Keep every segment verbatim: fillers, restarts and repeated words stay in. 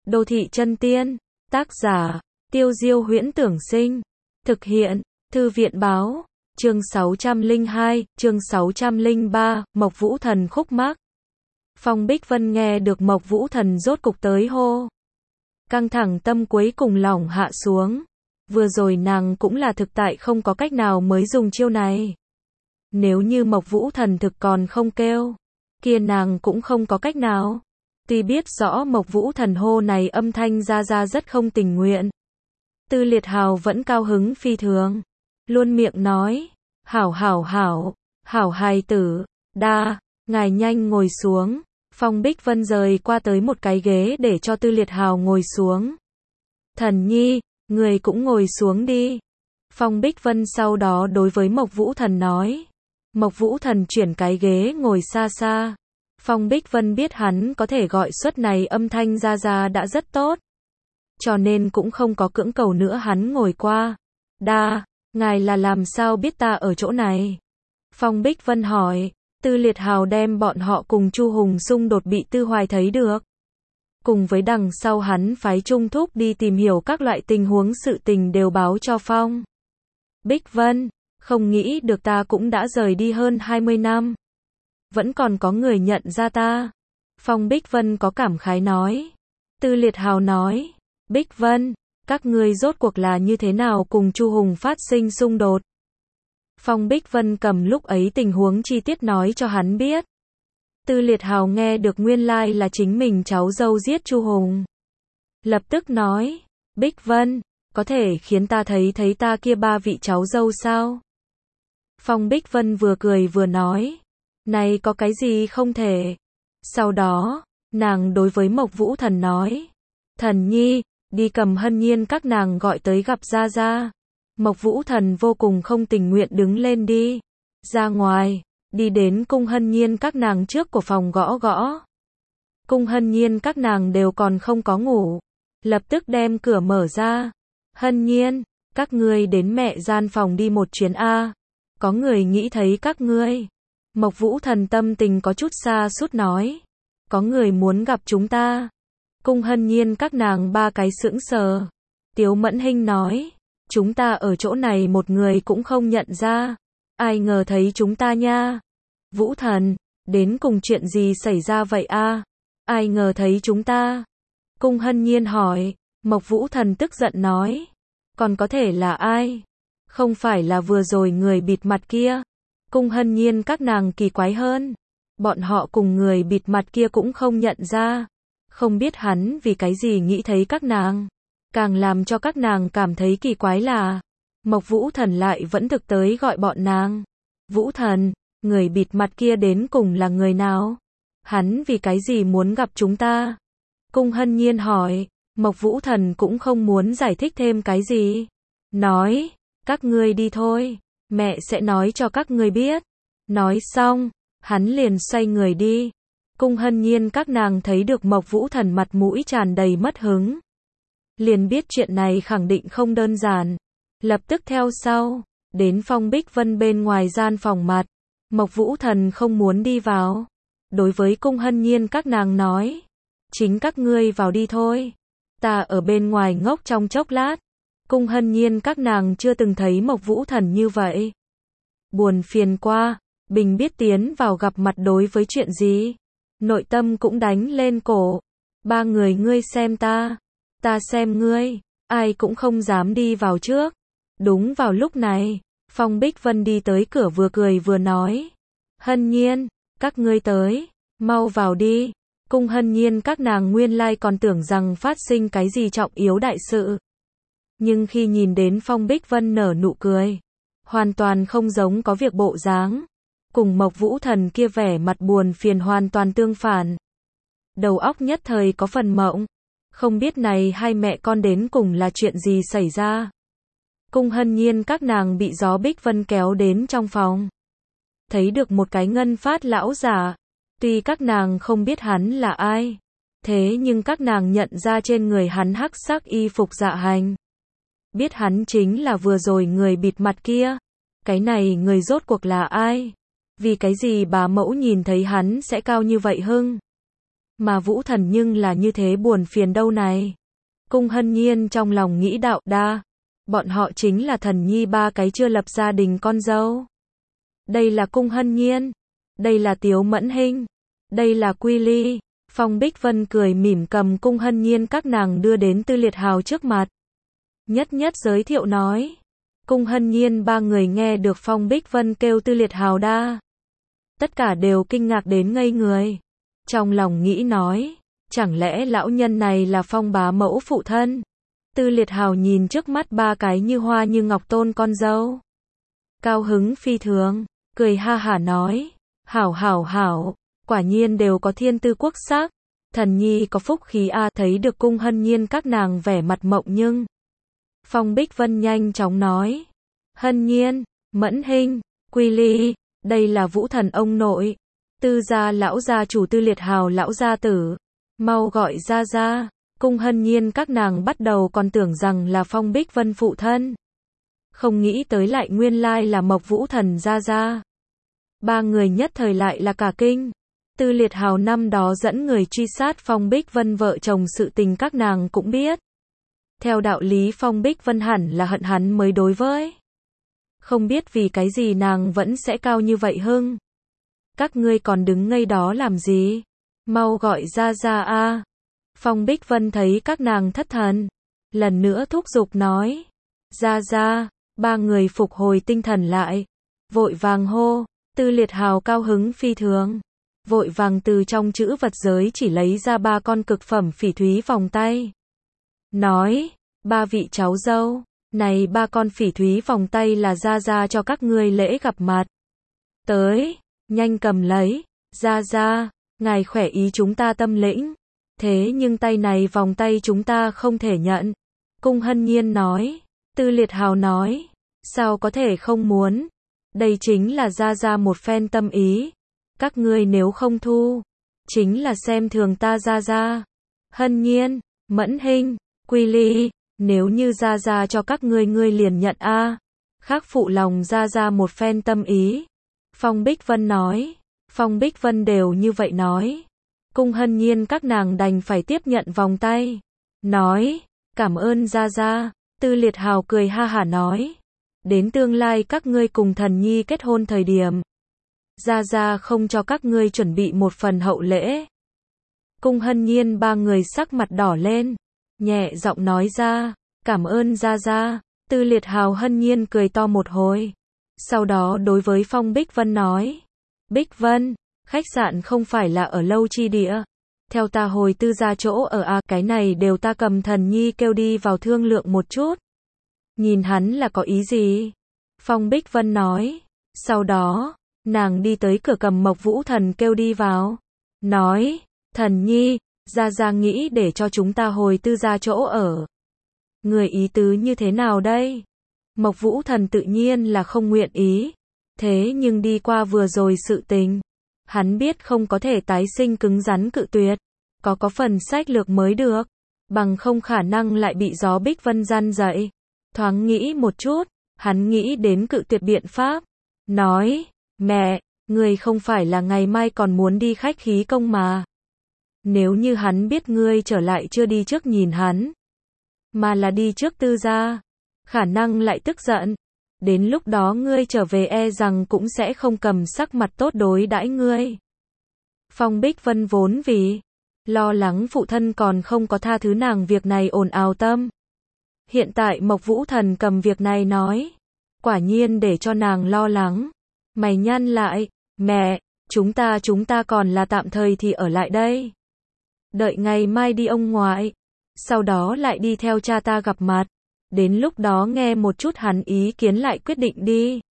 Đô thị chân tiên, tác giả, Tiêu Diêu Huyễn Tưởng Sinh, thực hiện, Thư viện Báo, chương sáu trăm lẻ hai, chương sáu trăm lẻ ba, Mộc Vũ Thần khúc mắc. Phong Bích Vân nghe được Mộc Vũ Thần rốt cục tới hô. Căng thẳng tâm cuối cùng lỏng hạ xuống. Vừa rồi nàng cũng là thực tại không có cách nào mới dùng chiêu này. Nếu như Mộc Vũ Thần thực còn không kêu, kia nàng cũng không có cách nào. Tuy biết rõ Mộc Vũ Thần hô này âm thanh ra ra rất không tình nguyện. Tư Liệt Hào vẫn cao hứng phi thường. Luôn miệng nói, hảo hảo hảo, hảo hài tử, đa, ngài nhanh ngồi xuống. Phong Bích Vân rời qua tới một cái ghế để cho Tư Liệt Hào ngồi xuống. Thần nhi, người cũng ngồi xuống đi. Phong Bích Vân sau đó đối với Mộc Vũ Thần nói. Mộc Vũ Thần chuyển cái ghế ngồi xa xa. Phong Bích Vân biết hắn có thể gọi suất này âm thanh ra ra đã rất tốt. Cho nên cũng không có cưỡng cầu nữa hắn ngồi qua. Đa, ngài là làm sao biết ta ở chỗ này? Phong Bích Vân hỏi. Tư Liệt Hào đem bọn họ cùng Chu Hùng xung đột bị Tư Hoài thấy được. Cùng với đằng sau hắn phái Trung Thúc đi tìm hiểu các loại tình huống sự tình đều báo cho Phong Bích Vân, không nghĩ được ta cũng đã rời đi hơn hai mươi năm. Vẫn còn có người nhận ra ta. Phong Bích Vân có cảm khái nói. Tư Liệt Hào nói, Bích Vân, các ngươi rốt cuộc là như thế nào cùng Chu Hùng phát sinh xung đột? Phong Bích Vân cầm lúc ấy tình huống chi tiết nói cho hắn biết. Tư Liệt Hào nghe được nguyên lai like là chính mình cháu dâu giết Chu Hùng. Lập tức nói, Bích Vân, có thể khiến ta thấy thấy ta kia ba vị cháu dâu sao? Phong Bích Vân vừa cười vừa nói, này có cái gì không thể. Sau đó, nàng đối với Mộc Vũ Thần nói, Thần nhi, đi cầm Hân Nhiên các nàng gọi tới gặp Gia Gia. Mộc Vũ Thần vô cùng không tình nguyện đứng lên đi ra ngoài, đi đến cung Hân Nhiên các nàng trước của phòng gõ gõ. Cung Hân Nhiên các nàng đều còn không có ngủ, lập tức đem cửa mở ra. Hân Nhiên, các ngươi đến mẹ gian phòng đi một chuyến a, có người nghĩ thấy các ngươi. Mộc Vũ Thần tâm tình có chút xa sút nói, có người muốn gặp chúng ta. Cung Hân Nhiên các nàng ba cái sững sờ. Tiếu Mẫn Hinh nói, chúng ta ở chỗ này một người cũng không nhận ra, ai ngờ thấy chúng ta nha. Vũ Thần, đến cùng chuyện gì xảy ra vậy a? Ai ngờ thấy chúng ta? Cung Hân Nhiên hỏi. Mộc Vũ Thần tức giận nói, còn có thể là ai? Không phải là vừa rồi người bịt mặt kia. Cung Hân Nhiên các nàng kỳ quái hơn, bọn họ cùng người bịt mặt kia cũng không nhận ra, không biết hắn vì cái gì nghĩ thấy các nàng. Càng làm cho các nàng cảm thấy kỳ quái là, Mộc Vũ Thần lại vẫn thực tới gọi bọn nàng. Vũ Thần, người bịt mặt kia đến cùng là người nào? Hắn vì cái gì muốn gặp chúng ta? Cung Hân Nhiên hỏi. Mộc Vũ Thần cũng không muốn giải thích thêm cái gì. Nói, các ngươi đi thôi, mẹ sẽ nói cho các ngươi biết. Nói xong, hắn liền xoay người đi. Cung Hân Nhiên các nàng thấy được Mộc Vũ Thần mặt mũi tràn đầy mất hứng. Liền biết chuyện này khẳng định không đơn giản. Lập tức theo sau, đến Phong Bích Vân bên ngoài gian phòng mặt. Mộc Vũ Thần không muốn đi vào. Đối với Cung Hân Nhiên các nàng nói, chính các ngươi vào đi thôi. Ta ở bên ngoài ngốc trong chốc lát. Cung Hân Nhiên các nàng chưa từng thấy Mộc Vũ Thần như vậy. Buồn phiền qua, bình biết tiến vào gặp mặt đối với chuyện gì. Nội tâm cũng đánh lên cổ. Ba người ngươi xem ta, ta xem ngươi, ai cũng không dám đi vào trước. Đúng vào lúc này, Phong Bích Vân đi tới cửa vừa cười vừa nói, Hân Nhiên, các ngươi tới, mau vào đi. Cung Hân Nhiên các nàng nguyên lai còn tưởng rằng phát sinh cái gì trọng yếu đại sự. Nhưng khi nhìn đến Phong Bích Vân nở nụ cười, hoàn toàn không giống có việc bộ dáng. Cùng Mộc Vũ Thần kia vẻ mặt buồn phiền hoàn toàn tương phản. Đầu óc nhất thời có phần mộng. Không biết này hai mẹ con đến cùng là chuyện gì xảy ra. Cung Hân Nhiên các nàng bị gió Bích Vân kéo đến trong phòng. Thấy được một cái ngân phát lão giả. Tuy các nàng không biết hắn là ai, thế nhưng các nàng nhận ra trên người hắn hắc sắc y phục dạ hành. Biết hắn chính là vừa rồi người bịt mặt kia. Cái này người rốt cuộc là ai? Vì cái gì bà mẫu nhìn thấy hắn sẽ cao như vậy hưng? Mà Vũ Thần nhưng là như thế buồn phiền đâu này. Cung Hân Nhiên trong lòng nghĩ đạo đa. Bọn họ chính là thần nhi ba cái chưa lập gia đình con dâu. Đây là Cung Hân Nhiên. Đây là Tiếu Mẫn Hinh. Đây là Quy Ly. Phong Bích Vân cười mỉm cầm Cung Hân Nhiên các nàng đưa đến Tư Liệt Hào trước mặt. Nhất nhất giới thiệu nói. Cung Hân Nhiên ba người nghe được Phong Bích Vân kêu Tư Liệt Hào đa. Tất cả đều kinh ngạc đến ngây người. Trong lòng nghĩ nói, chẳng lẽ lão nhân này là Phong bá mẫu phụ thân? Tư Liệt Hào nhìn trước mắt ba cái như hoa như ngọc tôn con dâu. Cao hứng phi thường, cười ha hả nói, hảo hảo hảo, quả nhiên đều có thiên tư quốc sắc. Thần nhi có phúc khí a. Thấy được Cung Hân Nhiên các nàng vẻ mặt mộng nhưng. Phong Bích Vân nhanh chóng nói, Hân Nhiên, Mẫn Hinh, Quy Ly, đây là Vũ Thần ông nội. Tư gia lão gia chủ Tư Liệt Hào lão gia tử. Mau gọi ra ra. Cung Hân Nhiên các nàng bắt đầu còn tưởng rằng là Phong Bích Vân phụ thân. Không nghĩ tới lại nguyên lai là Mộc Vũ Thần gia gia. Ba người nhất thời lại là cả kinh. Tư Liệt Hào năm đó dẫn người truy sát Phong Bích Vân vợ chồng sự tình các nàng cũng biết. Theo đạo lý Phong Bích Vân hẳn là hận hắn mới đối với. Không biết vì cái gì nàng vẫn sẽ cao như vậy hưng. Các ngươi còn đứng ngây đó làm gì? Mau gọi ra ra a. Phong Bích Vân thấy các nàng thất thần. Lần nữa thúc giục nói. Ra ra, ba người phục hồi tinh thần lại. Vội vàng hô, Tư Liệt Hào cao hứng phi thường. Vội vàng từ trong chữ vật giới chỉ lấy ra ba con cực phẩm phỉ thúy vòng tay. Nói, ba vị cháu dâu, này ba con phỉ thúy vòng tay là ra ra cho các ngươi lễ gặp mặt. Tới, nhanh cầm lấy, ra ra, ngài khỏe ý chúng ta tâm lĩnh. Thế nhưng tay này vòng tay chúng ta không thể nhận. Cung Hân Nhiên nói, Tư Liệt Hào nói, sao có thể không muốn. Đây chính là ra ra một phen tâm ý. Các ngươi nếu không thu, chính là xem thường ta ra ra. Hân Nhiên, Mẫn Hinh, Quy Ly, nếu như ra ra cho các ngươi ngươi liền nhận a. Khác phụ lòng ra ra một phen tâm ý. Phong Bích Vân nói, Phong Bích Vân đều như vậy nói. Cung Hân Nhiên các nàng đành phải tiếp nhận vòng tay. Nói, cảm ơn ra ra. Tư Liệt Hào cười ha hả nói, đến tương lai các ngươi cùng thần nhi kết hôn thời điểm. Ra ra không cho các ngươi chuẩn bị một phần hậu lễ. Cung Hân Nhiên ba người sắc mặt đỏ lên. Nhẹ giọng nói ra, cảm ơn ra ra. Tư Liệt Hào Hân Nhiên cười to một hồi. Sau đó đối với Phong Bích Vân nói, Bích Vân, khách sạn không phải là ở lâu chi địa. Theo ta hồi tư ra chỗ ở a. Cái này đều ta cầm thần nhi kêu đi vào thương lượng một chút. Nhìn hắn là có ý gì? Phong Bích Vân nói. Sau đó, nàng đi tới cửa cầm Mộc Vũ Thần kêu đi vào. Nói, thần nhi, ra ra nghĩ để cho chúng ta hồi tư ra chỗ ở. Người ý tứ như thế nào đây? Mộc Vũ Thần tự nhiên là không nguyện ý. Thế nhưng đi qua vừa rồi sự tình. Hắn biết không có thể tái sinh cứng rắn cự tuyệt. Có có phần sách lược mới được. Bằng không khả năng lại bị gió Bích Vân gian dậy. Thoáng nghĩ một chút. Hắn nghĩ đến cự tuyệt biện pháp. Nói, mẹ, ngươi không phải là ngày mai còn muốn đi khách khí công mà. Nếu như hắn biết ngươi trở lại chưa đi trước nhìn hắn. Mà là đi trước tư gia. Khả năng lại tức giận. Đến lúc đó ngươi trở về e rằng cũng sẽ không cầm sắc mặt tốt đối đãi ngươi. Phong Bích Vân vốn vì lo lắng phụ thân còn không có tha thứ nàng việc này ồn ào tâm. Hiện tại Mộc Vũ Thần cầm việc này nói. Quả nhiên để cho nàng lo lắng. Mày nhăn lại, mẹ, chúng ta chúng ta còn là tạm thời thì ở lại đây. Đợi ngày mai đi ông ngoại. Sau đó lại đi theo cha ta gặp mặt. Đến lúc đó nghe một chút hắn ý kiến lại quyết định đi.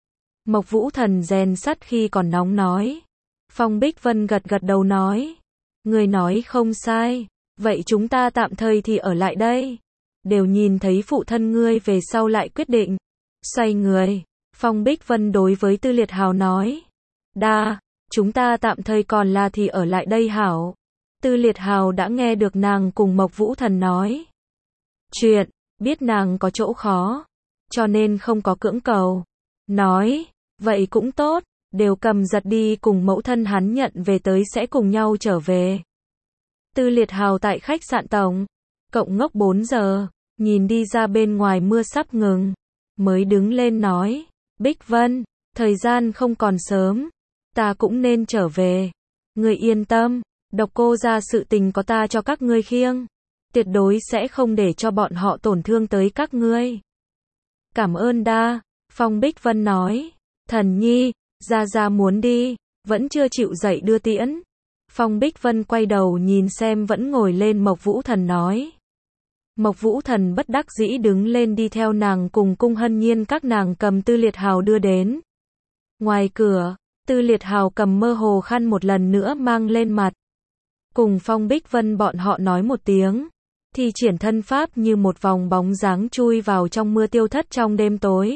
Mộc Vũ Thần rèn sắt khi còn nóng nói. Phong Bích Vân gật gật đầu nói. Người nói không sai. Vậy chúng ta tạm thời thì ở lại đây. Đều nhìn thấy phụ thân ngươi về sau lại quyết định. Xoay người. Phong Bích Vân đối với Tư Liệt Hào nói. Đa, chúng ta tạm thời còn là thì ở lại đây hảo. Tư Liệt Hào đã nghe được nàng cùng Mộc Vũ Thần nói. Chuyện, biết nàng có chỗ khó. Cho nên không có cưỡng cầu. Nói, vậy cũng tốt, đều cầm giật đi cùng mẫu thân hắn nhận về tới sẽ cùng nhau trở về. Tư Liệt Hào tại khách sạn tổng cộng ngốc bốn giờ, nhìn đi ra bên ngoài mưa sắp ngừng, mới đứng lên nói, Bích Vân, thời gian không còn sớm, ta cũng nên trở về. Ngươi yên tâm, Độc Cô gia sự tình có ta cho các ngươi khiêng, tuyệt đối sẽ không để cho bọn họ tổn thương tới các ngươi. Cảm ơn đa, Phong Bích Vân nói, Thần Nhi, gia gia muốn đi, vẫn chưa chịu dậy đưa tiễn. Phong Bích Vân quay đầu nhìn xem vẫn ngồi lên Mộc Vũ Thần nói. Mộc Vũ Thần bất đắc dĩ đứng lên đi theo nàng cùng Cung Hân Nhiên các nàng cầm Tư Liệt Hào đưa đến. Ngoài cửa, Tư Liệt Hào cầm mơ hồ khăn một lần nữa mang lên mặt. Cùng Phong Bích Vân bọn họ nói một tiếng, thì triển thân pháp như một vòng bóng dáng chui vào trong mưa tiêu thất trong đêm tối.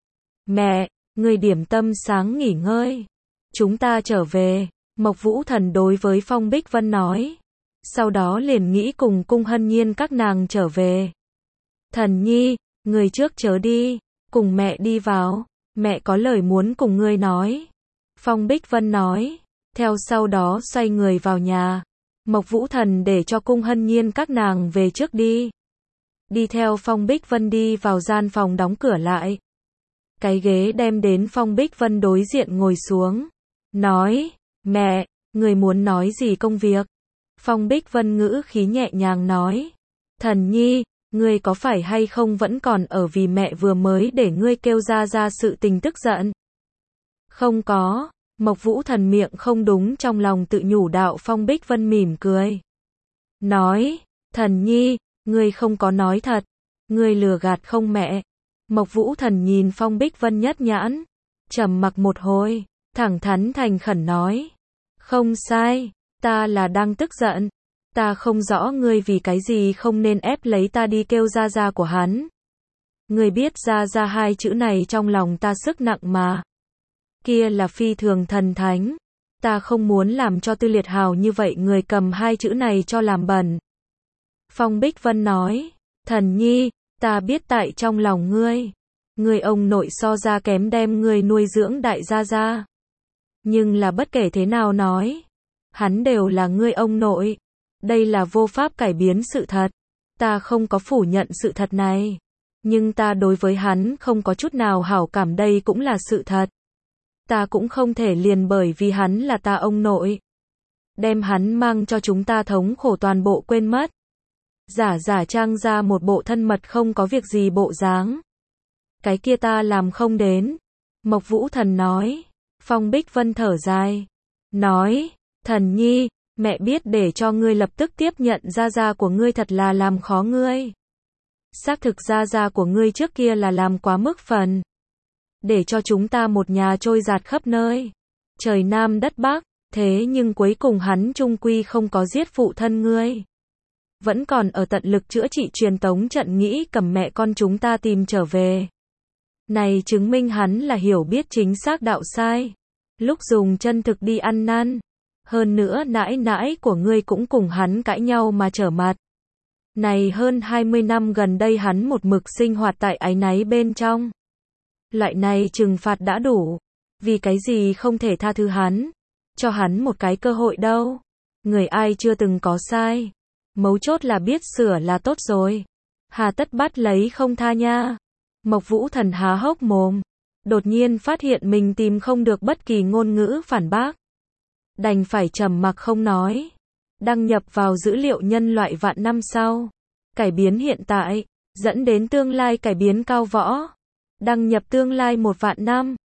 Mẹ, người điểm tâm sáng nghỉ ngơi. Chúng ta trở về, Mộc Vũ Thần đối với Phong Bích Vân nói. Sau đó liền nghĩ cùng Cung Hân Nhiên các nàng trở về. Thần Nhi, người trước chớ đi, cùng mẹ đi vào, mẹ có lời muốn cùng ngươi nói. Phong Bích Vân nói, theo sau đó xoay người vào nhà. Mộc Vũ Thần để cho Cung Hân Nhiên các nàng về trước đi. Đi theo Phong Bích Vân đi vào gian phòng đóng cửa lại. Cái ghế đem đến Phong Bích Vân đối diện ngồi xuống. Nói, mẹ, người muốn nói gì công việc? Phong Bích Vân ngữ khí nhẹ nhàng nói. Thần Nhi, ngươi có phải hay không vẫn còn ở vì mẹ vừa mới để ngươi kêu ra ra sự tình tức giận? Không có. Mộc Vũ Thần miệng không đúng trong lòng tự nhủ đạo. Phong Bích Vân mỉm cười. Nói, Thần Nhi, ngươi không có nói thật. Ngươi lừa gạt không mẹ? Mộc Vũ Thần nhìn Phong Bích Vân nhất nhãn. Trầm mặc một hồi, thẳng thắn thành khẩn nói. Không sai, ta là đang tức giận. Ta không rõ ngươi vì cái gì không nên ép lấy ta đi kêu gia gia của hắn. Ngươi biết gia gia hai chữ này trong lòng ta sức nặng mà. Kia là phi thường thần thánh. Ta không muốn làm cho Tư Liệt Hào như vậy người cầm hai chữ này cho làm bẩn. Phong Bích Vân nói, Thần Nhi, ta biết tại trong lòng ngươi. Ngươi ông nội so ra kém đem ngươi nuôi dưỡng đại gia gia. Nhưng là bất kể thế nào nói, hắn đều là ngươi ông nội. Đây là vô pháp cải biến sự thật. Ta không có phủ nhận sự thật này. Nhưng ta đối với hắn không có chút nào hảo cảm, đây cũng là sự thật. Ta cũng không thể liền bởi vì hắn là ta ông nội, đem hắn mang cho chúng ta thống khổ toàn bộ quên mất. Giả giả trang ra một bộ thân mật không có việc gì bộ dáng. Cái kia ta làm không đến. Mộc Vũ Thần nói. Phong Bích Vân thở dài. Nói, Thần Nhi, mẹ biết để cho ngươi lập tức tiếp nhận gia gia của ngươi thật là làm khó ngươi. Xác thực gia gia của ngươi trước kia là làm quá mức phần. Để cho chúng ta một nhà trôi dạt khắp nơi. Trời Nam đất Bắc, thế nhưng cuối cùng hắn chung quy không có giết phụ thân ngươi. Vẫn còn ở tận lực chữa trị truyền tống trận nghĩ cầm mẹ con chúng ta tìm trở về. Này chứng minh hắn là hiểu biết chính xác đạo sai. Lúc dùng chân thực đi ăn năn. Hơn nữa nãi nãi của ngươi cũng cùng hắn cãi nhau mà trở mặt. Này hơn hai mươi năm gần đây hắn một mực sinh hoạt tại áy náy bên trong. Loại này trừng phạt đã đủ. Vì cái gì không thể tha thứ hắn? Cho hắn một cái cơ hội đâu. Người ai chưa từng có sai. Mấu chốt là biết sửa là tốt rồi. Hà tất bắt lấy không tha nha. Mộc Vũ Thần há hốc mồm. Đột nhiên phát hiện mình tìm không được bất kỳ ngôn ngữ phản bác. Đành phải trầm mặc không nói. Đăng nhập vào dữ liệu nhân loại vạn năm sau. Cải biến hiện tại, dẫn đến tương lai cải biến cao võ. Đăng nhập tương lai một vạn năm.